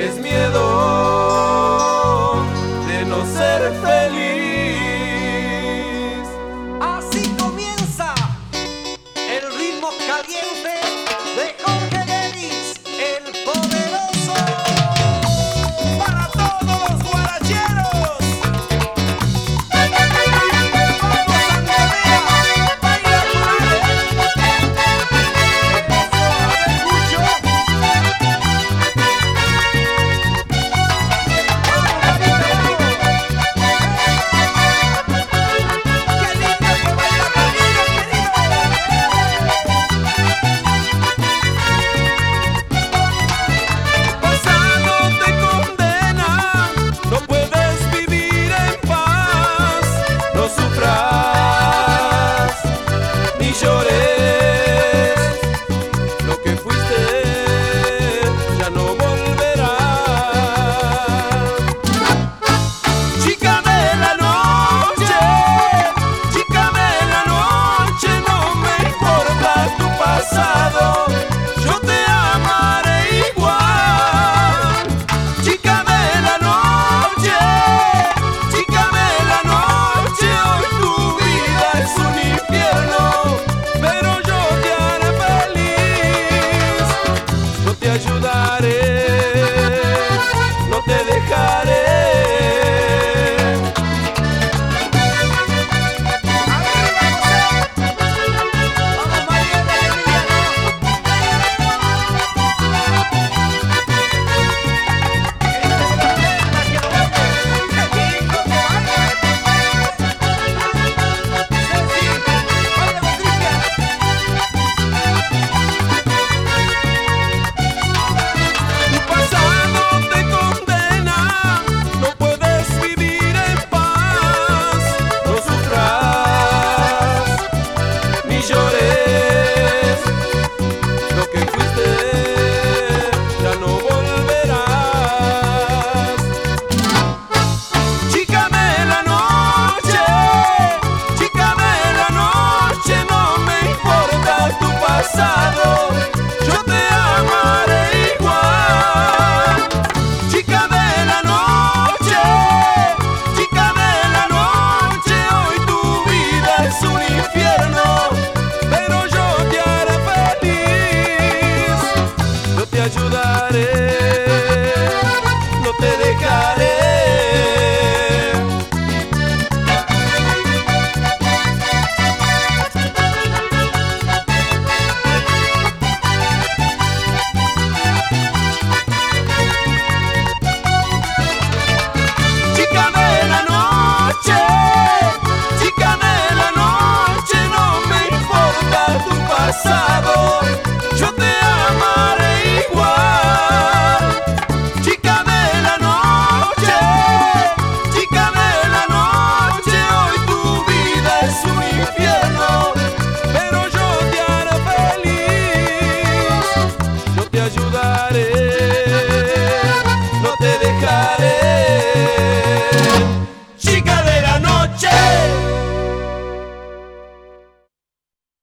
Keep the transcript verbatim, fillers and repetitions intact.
tienes miedo de no ser feliz. Así comienza el ritmo caliente de Jorge Dennis, el poderoso. Para todos los guaracheros. Vamos, Andrea, baila por ahí. Eso, a ver, Cucho. Vamos, Marita, vamos. ¡Qué lindo que baila conmigo, querido! Pasado te condena, no puedes vivir en paz. No sufras ni llores, lo que fuiste ya no volverá. Chica de la noche, chica de la noche, no me importa tu pasado, yo te amaré igual. Chica de la noche, chica de la noche, hoy tu vida es un infierno, pero yo te haré feliz. Yo te ayudaré, no te dejaré. ¡Arriba, José! ¡Vamos, Mariela y Emiliano! ¡Este se lo prenda, que lo baile! ¡Qué lindo que baila! ¡Ceci! ¡Baila con Cristian! Tu pasado te condena, no puedes vivir en paz. No sufras ni llores, lo que fuiste ya no volverás. Chica de la noche, chica de la noche, no me importa tu pasado, yo te amaré igual. Chica de la noche, chica de la noche, hoy tu vida es un infierno, pero yo te haré feliz. Yo te ayudaré, no te dejaré. Chica de la noche, chica de la noche, no me importa tu pasado,